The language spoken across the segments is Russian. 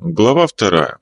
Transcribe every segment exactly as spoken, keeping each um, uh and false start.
Глава вторая.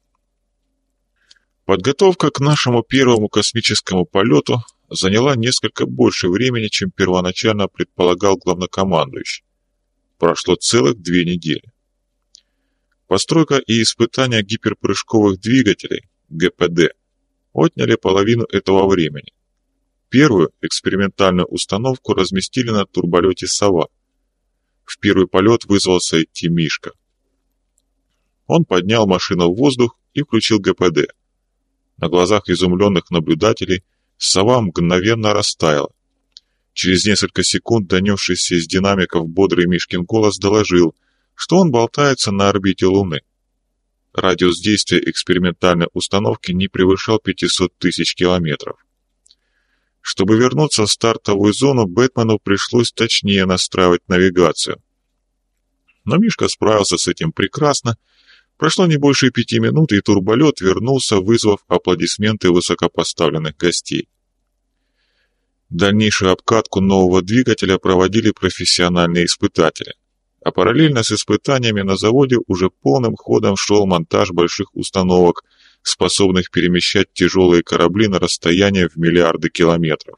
Подготовка к нашему первому космическому полету заняла несколько больше времени, чем первоначально предполагал главнокомандующий. Прошло целых две недели. Постройка и испытания гиперпрыжковых двигателей, гэ пэ дэ, отняли половину этого времени. Первую экспериментальную установку разместили на турболете «Сова». В первый полет вызвался идти Мишка. Он поднял машину в воздух и включил гэ пэ дэ. На глазах изумленных наблюдателей «Сова» мгновенно растаяла. Через несколько секунд донесшийся из динамиков бодрый Мишкин голос доложил, что он болтается на орбите Луны. Радиус действия экспериментальной установки не превышал пятьсот тысяч километров. Чтобы вернуться в стартовую зону, Бэтмену пришлось точнее настраивать навигацию. Но Мишка справился с этим прекрасно. Прошло не больше пяти минут, и турболет вернулся, вызвав аплодисменты высокопоставленных гостей. Дальнейшую обкатку нового двигателя проводили профессиональные испытатели, а параллельно с испытаниями на заводе уже полным ходом шел монтаж больших установок, способных перемещать тяжелые корабли на расстояние в миллиарды километров.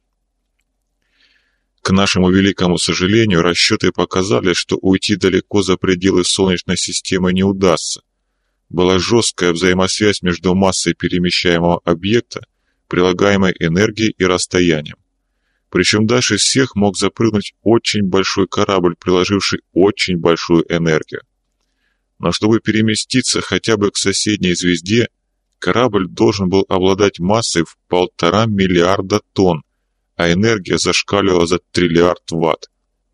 К нашему великому сожалению, расчеты показали, что уйти далеко за пределы Солнечной системы не удастся. Была жесткая взаимосвязь между массой перемещаемого объекта, прилагаемой энергией и расстоянием. Причем дальше всех мог запрыгнуть очень большой корабль, приложивший очень большую энергию. Но чтобы переместиться хотя бы к соседней звезде, корабль должен был обладать массой в полтора миллиарда тонн, а энергия зашкаливала за триллиард ватт.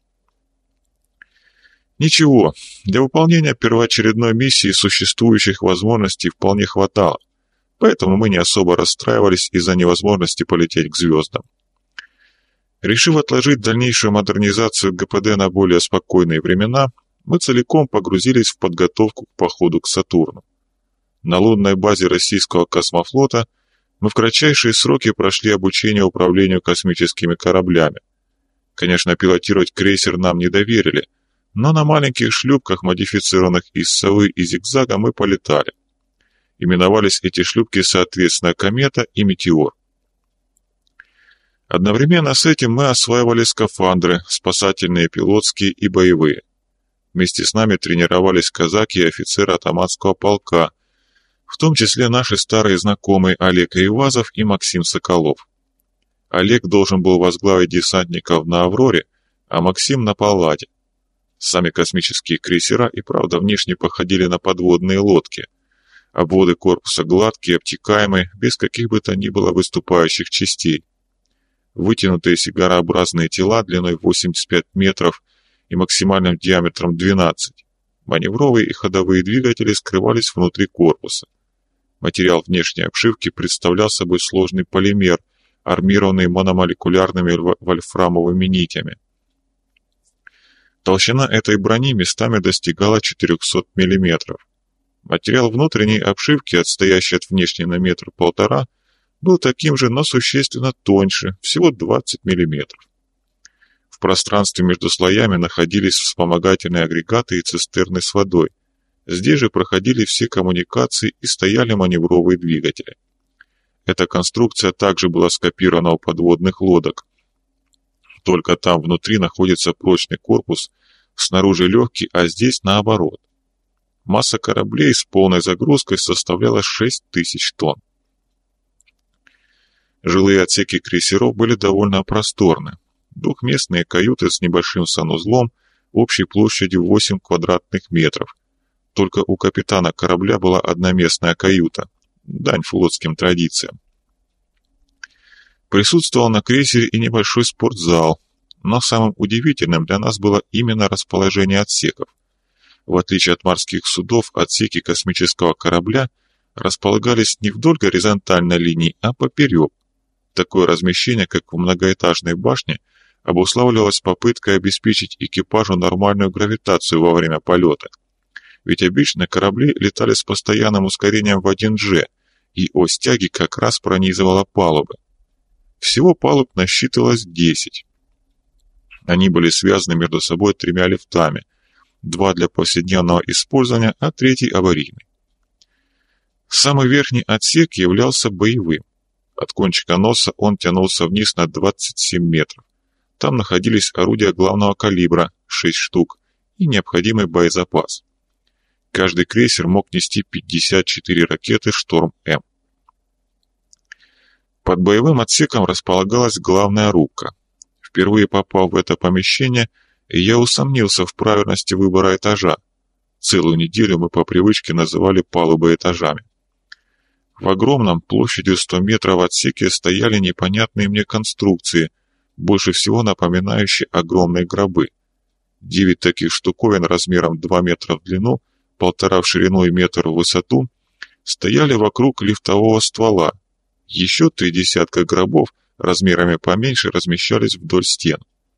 Ничего, для выполнения первоочередной миссии существующих возможностей вполне хватало, поэтому мы не особо расстраивались из-за невозможности полететь к звездам. Решив отложить дальнейшую модернизацию гэ пэ дэ на более спокойные времена, мы целиком погрузились в подготовку к походу к Сатурну. На лунной базе российского космофлота мы в кратчайшие сроки прошли обучение управлению космическими кораблями. Конечно, пилотировать крейсер нам не доверили, но на маленьких шлюпках, модифицированных из «Совы» и «Зигзага», мы полетали. Именовались эти шлюпки соответственно «Комета» и «Метеор». Одновременно с этим мы осваивали скафандры, спасательные, пилотские и боевые. Вместе с нами тренировались казаки и офицеры атаманского полка, в том числе наши старые знакомые Олег Ивазов и Максим Соколов. Олег должен был возглавить десантников на «Авроре», а Максим на «Палладе». Сами космические крейсера и правда внешне походили на подводные лодки. Обводы корпуса гладкие, обтекаемые, без каких бы то ни было выступающих частей. Вытянутые сигарообразные тела длиной восемьдесят пять метров и максимальным диаметром двенадцать. Маневровые и ходовые двигатели скрывались внутри корпуса. Материал внешней обшивки представлял собой сложный полимер, армированный мономолекулярными вольфрамовыми нитями. Толщина этой брони местами достигала четырехсот миллиметров. Материал внутренней обшивки, отстоящий от внешней на метр-полтора, был таким же, но существенно тоньше, всего двадцать миллиметров. В пространстве между слоями находились вспомогательные агрегаты и цистерны с водой. Здесь же проходили все коммуникации и стояли маневровые двигатели. Эта конструкция также была скопирована у подводных лодок. Только там внутри находится прочный корпус, снаружи легкий, а здесь наоборот. Масса кораблей с полной загрузкой составляла шесть тысяч тонн. Жилые отсеки крейсеров были довольно просторны. Двухместные каюты с небольшим санузлом, общей площадью восемь квадратных метров. Только у капитана корабля была одноместная каюта, дань флотским традициям. Присутствовал на крейсере и небольшой спортзал, но самым удивительным для нас было именно расположение отсеков. В отличие от морских судов, отсеки космического корабля располагались не вдоль горизонтальной линии, а поперек. Такое размещение, как в многоэтажной башне, обуславливалось попыткой обеспечить экипажу нормальную гравитацию во время полета. Ведь обычно корабли летали с постоянным ускорением в один джи, и ось тяги как раз пронизывала палубы. Всего палуб насчитывалось десять. Они были связаны между собой тремя лифтами, два для повседневного использования, а третий аварийный. Самый верхний отсек являлся боевым. От кончика носа он тянулся вниз на двадцать семь метров. Там находились орудия главного калибра, шесть штук, и необходимый боезапас. Каждый крейсер мог нести пятьдесят четыре ракеты «Шторм-М». Под боевым отсеком располагалась главная рубка. Впервые попав в это помещение, я усомнился в правильности выбора этажа. Целую неделю мы по привычке называли палубы этажами. В огромном, площадью сто метров отсеке стояли непонятные мне конструкции, больше всего напоминающие огромные гробы. Девять таких штуковин размером два метра в длину, полтора в ширину и метр в высоту стояли вокруг лифтового ствола. Еще три десятка гробов размерами поменьше размещались вдоль стен.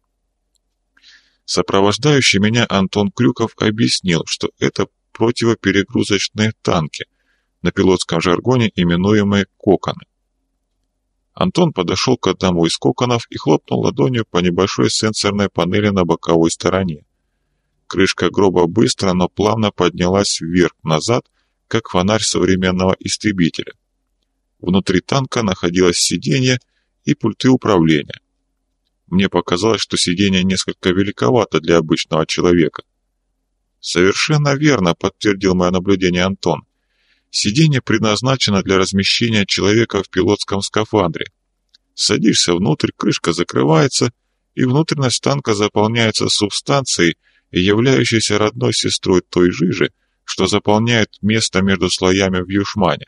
Сопровождающий меня Антон Крюков объяснил, что это противоперегрузочные танки, на пилотском жаргоне именуемые «коконы». Антон подошел к одному из коконов и хлопнул ладонью по небольшой сенсорной панели на боковой стороне. Крышка гроба быстро, но плавно поднялась вверх-назад, как фонарь современного истребителя. Внутри танка находилось сиденье и пульты управления. Мне показалось, что сиденье несколько великовато для обычного человека. «Совершенно верно», — подтвердил мое наблюдение Антон. «Сиденье предназначено для размещения человека в пилотском скафандре. Садишься внутрь, крышка закрывается, и внутренность танка заполняется субстанцией, являющейся родной сестрой той жижи, что заполняет место между слоями в Юшмане.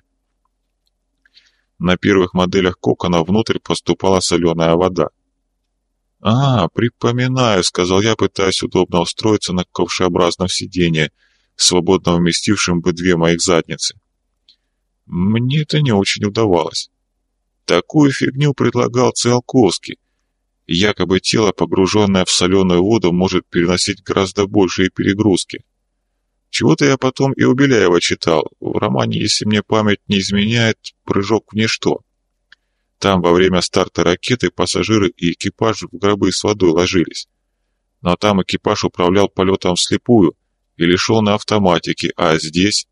На первых моделях кокона внутрь поступала соленая вода. «А, припоминаю», — сказал я, пытаясь удобно устроиться на ковшеобразном сиденье, свободно вместившем бы две моих задницы. Мне это не очень удавалось. Такую фигню предлагал Циолковский. Якобы тело, погруженное в соленую воду, может переносить гораздо большие перегрузки. Чего-то я потом и у Беляева читал. В романе, если мне память не изменяет, «Прыжок в ничто». Там во время старта ракеты пассажиры и экипаж в гробы с водой ложились. Но там экипаж управлял полетом вслепую или шел на автоматике, а здесь...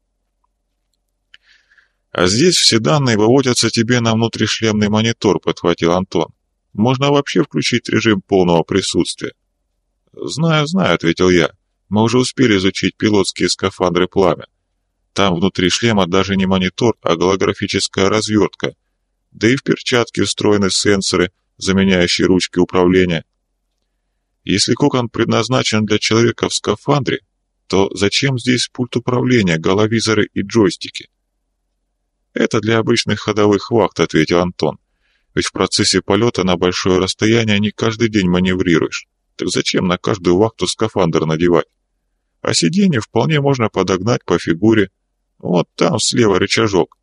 «А здесь все данные выводятся тебе на внутришлемный монитор», — подхватил Антон. «Можно вообще включить режим полного присутствия». «Знаю, знаю», — ответил я. «Мы уже успели изучить пилотские скафандры «Пламя». Там внутри шлема даже не монитор, а голографическая развертка. Да и в перчатке встроены сенсоры, заменяющие ручки управления. Если кокон предназначен для человека в скафандре, то зачем здесь пульт управления, головизоры и джойстики?» «Это для обычных ходовых вахт», — ответил Антон. «Ведь в процессе полета на большое расстояние не каждый день маневрируешь. Так зачем на каждую вахту скафандр надевать? А сиденье вполне можно подогнать по фигуре. Вот там слева рычажок».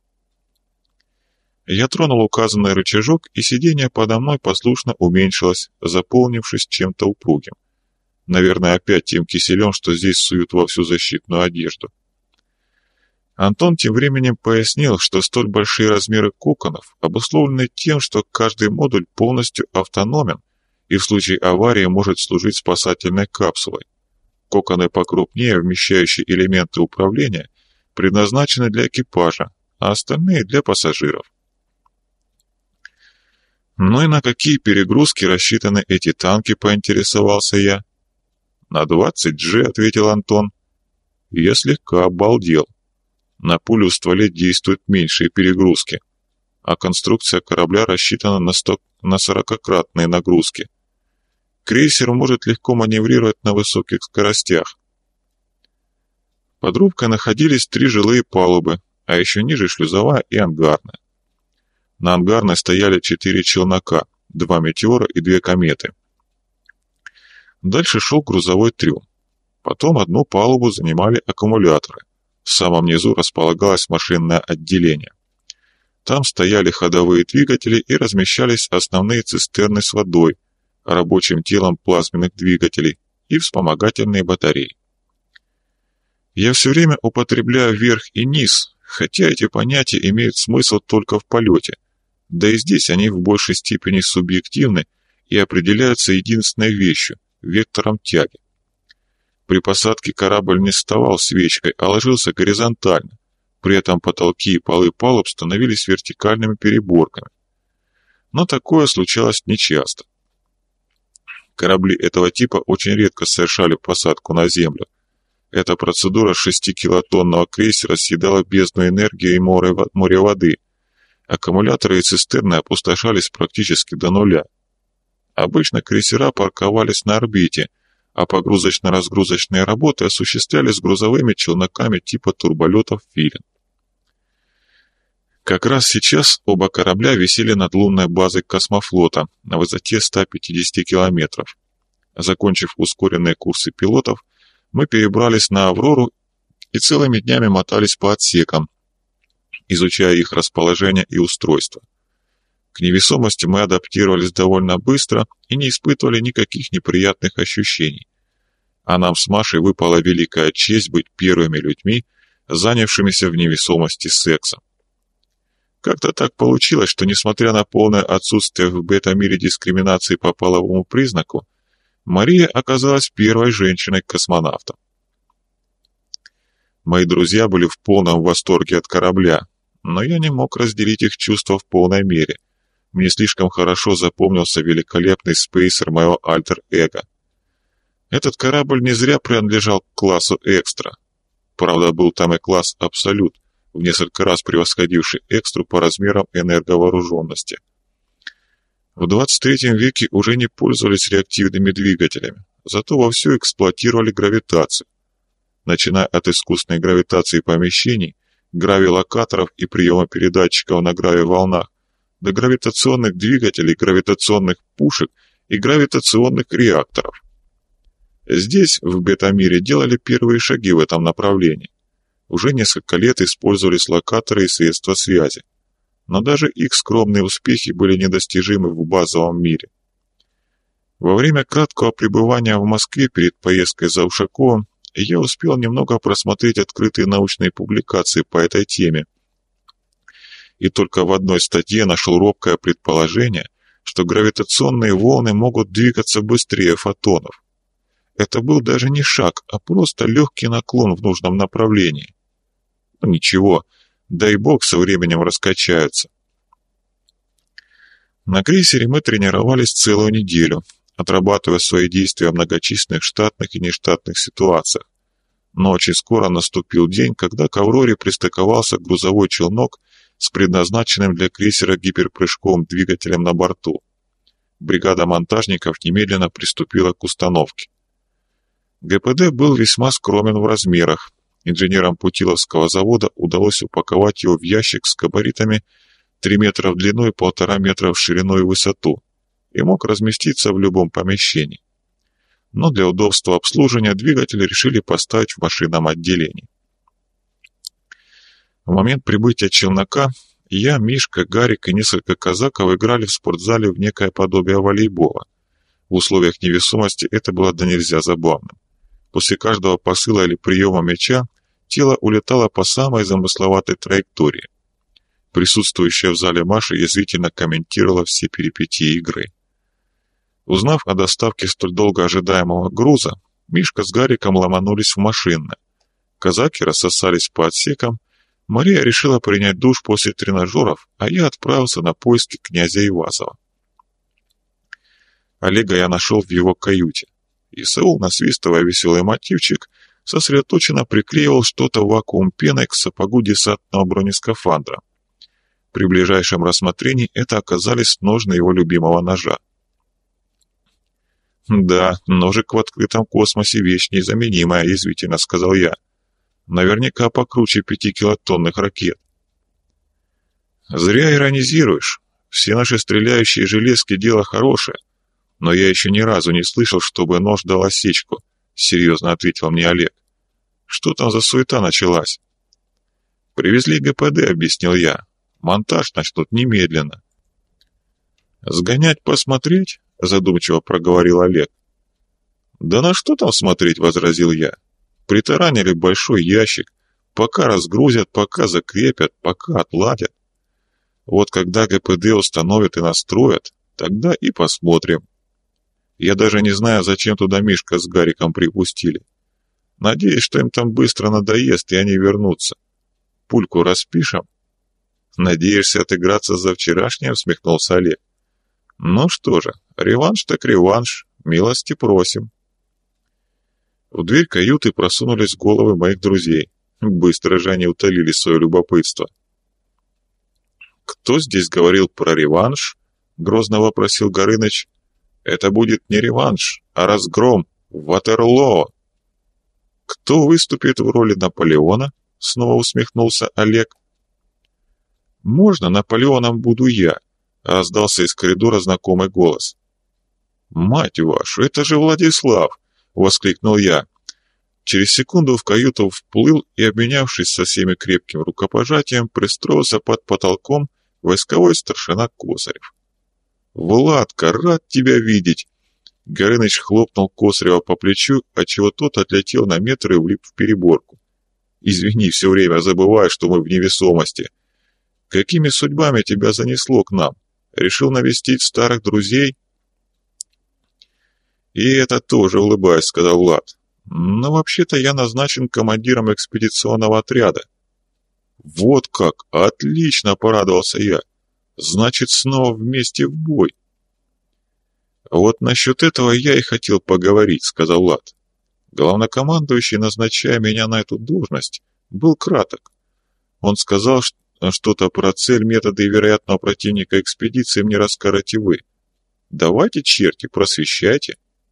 Я тронул указанный рычажок, и сиденье подо мной послушно уменьшилось, заполнившись чем-то упругим. Наверное, опять тем киселем, что здесь суют во всю защитную одежду. Антон тем временем пояснил, что столь большие размеры коконов обусловлены тем, что каждый модуль полностью автономен и в случае аварии может служить спасательной капсулой. Коконы покрупнее, вмещающие элементы управления, предназначены для экипажа, а остальные для пассажиров. «Ну и на какие перегрузки рассчитаны эти танки?» — поинтересовался я. «На двадцать джи», — ответил Антон. Я слегка обалдел. На пулю в стволе действуют меньшие перегрузки, а конструкция корабля рассчитана на, сто... на сорокакратные нагрузки. Крейсер может легко маневрировать на высоких скоростях. Под рубкой находились три жилые палубы, а еще ниже шлюзовая и ангарная. На ангарной стояли четыре челнока, два метеора и две кометы. Дальше шел грузовой трюм. Потом одну палубу занимали аккумуляторы. В самом низу располагалось машинное отделение. Там стояли ходовые двигатели и размещались основные цистерны с водой, рабочим телом плазменных двигателей и вспомогательные батареи. Я все время употребляю верх и низ, хотя эти понятия имеют смысл только в полете, да и здесь они в большей степени субъективны и определяются единственной вещью – вектором тяги. При посадке корабль не вставал свечкой, а ложился горизонтально. При этом потолки и полы палуб становились вертикальными переборками. Но такое случалось нечасто. Корабли этого типа очень редко совершали посадку на землю. Эта процедура шестикилотонного крейсера съедала бездну энергии и море, море воды. Аккумуляторы и цистерны опустошались практически до нуля. Обычно крейсера парковались на орбите, а погрузочно-разгрузочные работы осуществлялись грузовыми челноками типа турболетов «Филин». Как раз сейчас оба корабля висели над лунной базой космофлота на высоте ста пятидесяти километров. Закончив ускоренные курсы пилотов, мы перебрались на «Аврору» и целыми днями мотались по отсекам, изучая их расположение и устройство. К невесомости мы адаптировались довольно быстро и не испытывали никаких неприятных ощущений. А нам с Машей выпала великая честь быть первыми людьми, занявшимися в невесомости сексом. Как-то так получилось, что несмотря на полное отсутствие в бета-мире дискриминации по половому признаку, Мария оказалась первой женщиной-космонавтом. Мои друзья были в полном восторге от корабля, но я не мог разделить их чувства в полной мере. Мне слишком хорошо запомнился великолепный спейсер моего альтер-эго. Этот корабль не зря принадлежал к классу «Экстра». Правда, был там и класс «Абсолют», в несколько раз превосходивший «Экстру» по размерам энерговооруженности. В двадцать третьем веке уже не пользовались реактивными двигателями, зато вовсю эксплуатировали гравитацию. Начиная от искусственной гравитации помещений, гравилокаторов и приема передатчиков на гравиволнах, до гравитационных двигателей, гравитационных пушек и гравитационных реакторов. Здесь, в бета-мире, делали первые шаги в этом направлении. Уже несколько лет использовались локаторы и средства связи, но даже их скромные успехи были недостижимы в базовом мире. Во время краткого пребывания в Москве перед поездкой за Ушаковым я успел немного просмотреть открытые научные публикации по этой теме, и только в одной статье нашел робкое предположение, что гравитационные волны могут двигаться быстрее фотонов. Это был даже не шаг, а просто легкий наклон в нужном направлении. Ну ничего, дай бог со временем раскачаются. На крейсере мы тренировались целую неделю, отрабатывая свои действия в многочисленных штатных и нештатных ситуациях. Но очень скоро наступил день, когда к «Авроре» пристыковался грузовой челнок с предназначенным для крейсера гиперпрыжковым двигателем на борту. Бригада монтажников немедленно приступила к установке. ГПД был весьма скромен в размерах. Инженерам Путиловского завода удалось упаковать его в ящик с габаритами три метра в длину и полтора метра в ширину и высоту и мог разместиться в любом помещении. Но для удобства обслуживания двигатель решили поставить в машинном отделении. В момент прибытия челнока я, Мишка, Гарик и несколько казаков играли в спортзале в некое подобие волейбола. В условиях невесомости это было до нельзя забавным. После каждого посыла или приема мяча тело улетало по самой замысловатой траектории. Присутствующая в зале Маша язвительно комментировала все перипетии игры. Узнав о доставке столь долго ожидаемого груза, Мишка с Гариком ломанулись в машинное. Казаки рассосались по отсекам, Мария решила принять душ после тренажеров, а я отправился на поиски князя Ивазова. Олега я нашел в его каюте. Исаул, насвистывая веселый мотивчик, сосредоточенно приклеивал что-то вакуум пеной к сапогу десантного бронескафандра. При ближайшем рассмотрении это оказались ножны его любимого ножа. «Да, ножик в открытом космосе — вещь незаменимая», — язвительно сказал я. «Наверняка покруче пятикилотонных ракет». «Зря иронизируешь. Все наши стреляющие железки — дело хорошее. Но я еще ни разу не слышал, чтобы нож дал осечку», — серьезно ответил мне Олег. «Что там за суета началась?» «Привезли ГПД», — объяснил я. «Монтаж начнут немедленно». «Сгонять посмотреть?» — задумчиво проговорил Олег. «Да на что там смотреть?» — возразил я. «Притаранили большой ящик. Пока разгрузят, пока закрепят, пока отладят. Вот когда ГПД установят и настроят, тогда и посмотрим. Я даже не знаю, зачем туда Мишка с Гариком припустили. Надеюсь, что им там быстро надоест, и они вернутся. Пульку распишем?» «Надеешься отыграться за вчерашнее?» — усмехнулся Олег. «Ну что же, реванш так реванш, милости просим». В дверь каюты просунулись головы моих друзей. Быстро же они утолили свое любопытство. «Кто здесь говорил про реванш?» — грозно вопросил Горыныч. «Это будет не реванш, а разгром, Ватерлоо». «Кто выступит в роли Наполеона?» — снова усмехнулся Олег. «Можно Наполеоном буду я?» — раздался из коридора знакомый голос. «Мать вашу, это же Владислав!» — воскликнул я. Через секунду в каюту вплыл и, обменявшись со всеми крепким рукопожатием, пристроился под потолком войсковой старшина Косарев. «Владка, рад тебя видеть!» Горыныч хлопнул Косарева по плечу, отчего тот отлетел на метр и влип в переборку. «Извини, все время забываю, что мы в невесомости. Какими судьбами тебя занесло к нам? Решил навестить старых друзей?» «И это тоже, улыбаясь, — сказал Влад. Но вообще-то я назначен командиром экспедиционного отряда». «Вот как! Отлично!» — порадовался я. «Значит, снова вместе в бой». «Вот насчет этого я и хотел поговорить», — сказал Влад. Главнокомандующий, назначая меня на эту должность, был краток. Он сказал что-то про цель, методы и вероятного противника экспедиции мне расскажете вы. Давайте, черти, просвещайте.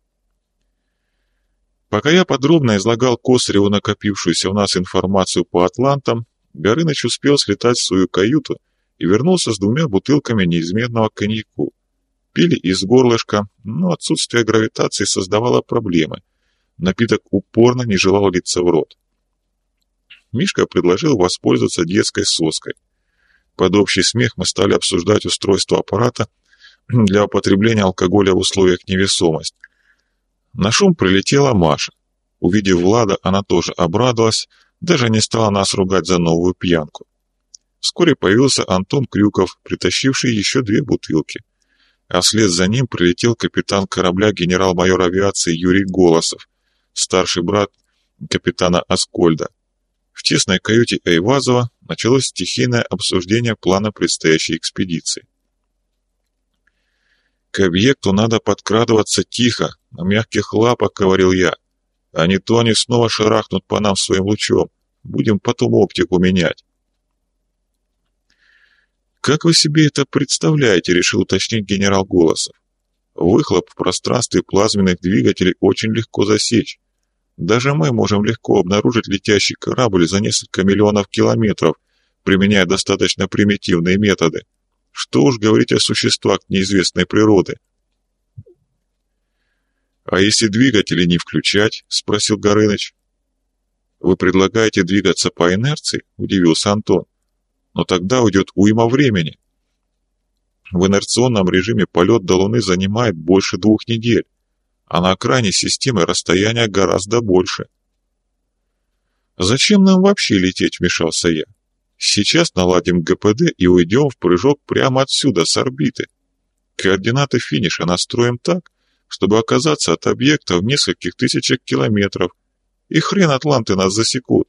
Пока я подробно излагал Косареву накопившуюся у нас информацию по атлантам, Горыныч успел слетать в свою каюту и вернулся с двумя бутылками неизменного коньяку. Пили из горлышка, но отсутствие гравитации создавало проблемы. Напиток упорно не желал литься в рот. Мишка предложил воспользоваться детской соской. Под общий смех мы стали обсуждать устройство аппарата для употребления алкоголя в условиях невесомости. На шум прилетела Маша. Увидев Влада, она тоже обрадовалась, даже не стала нас ругать за новую пьянку. Вскоре появился Антон Крюков, притащивший еще две бутылки. А вслед за ним прилетел капитан корабля генерал-майор авиации Юрий Голосов, старший брат капитана Аскольда. В тесной каюте Айвазова началось стихийное обсуждение плана предстоящей экспедиции. «К объекту надо подкрадываться тихо, на мягких лапах», — говорил я. «А не то они снова шарахнут по нам своим лучом. Будем потом оптику менять». «Как вы себе это представляете?» — решил уточнить генерал Голосов. «Выхлоп в пространстве плазменных двигателей очень легко засечь. Даже мы можем легко обнаружить летящий корабль за несколько миллионов километров, применяя достаточно примитивные методы. Что уж говорить о существах неизвестной природы». «А если двигатели не включать?» — спросил Горыныч. «Вы предлагаете двигаться по инерции?» — удивился Антон. «Но тогда уйдет уйма времени. В инерционном режиме полет до Луны занимает больше двух недель, а на окраине системы расстояние гораздо больше». «Зачем нам вообще лететь?» — вмешался я. «Сейчас наладим ГПД и уйдем в прыжок прямо отсюда, с орбиты. Координаты финиша настроим так, чтобы оказаться от объекта в нескольких тысячах километров, и хрен атланты нас засекут».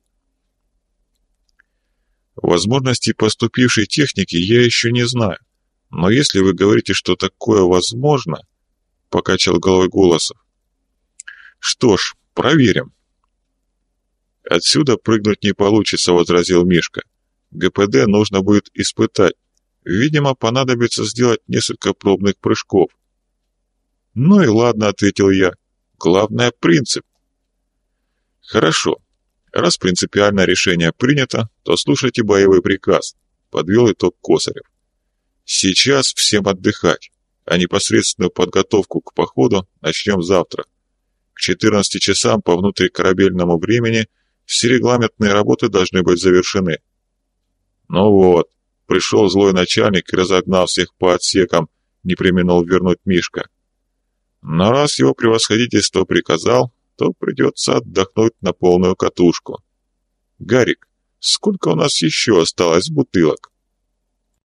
«Возможностей поступившей техники я еще не знаю, но если вы говорите, что такое возможно...» — покачал головой Голосов. «Что ж, проверим». «Отсюда прыгнуть не получится», — возразил Мишка. «ГПД нужно будет испытать. Видимо, понадобится сделать несколько пробных прыжков». «Ну и ладно», — ответил я. «Главное — принцип». «Хорошо. Раз принципиальное решение принято, то слушайте боевой приказ», — подвел итог Косарев. «Сейчас всем отдыхать, а непосредственную подготовку к походу начнем завтра. К четырнадцати часам по внутрикорабельному времени все регламентные работы должны быть завершены». «Ну вот, пришел злой начальник и разогнал всех по отсекам», — не преминул вернуть Мишка. «Но раз его превосходительство приказал, то придется отдохнуть на полную катушку. Гарик, сколько у нас еще осталось бутылок?»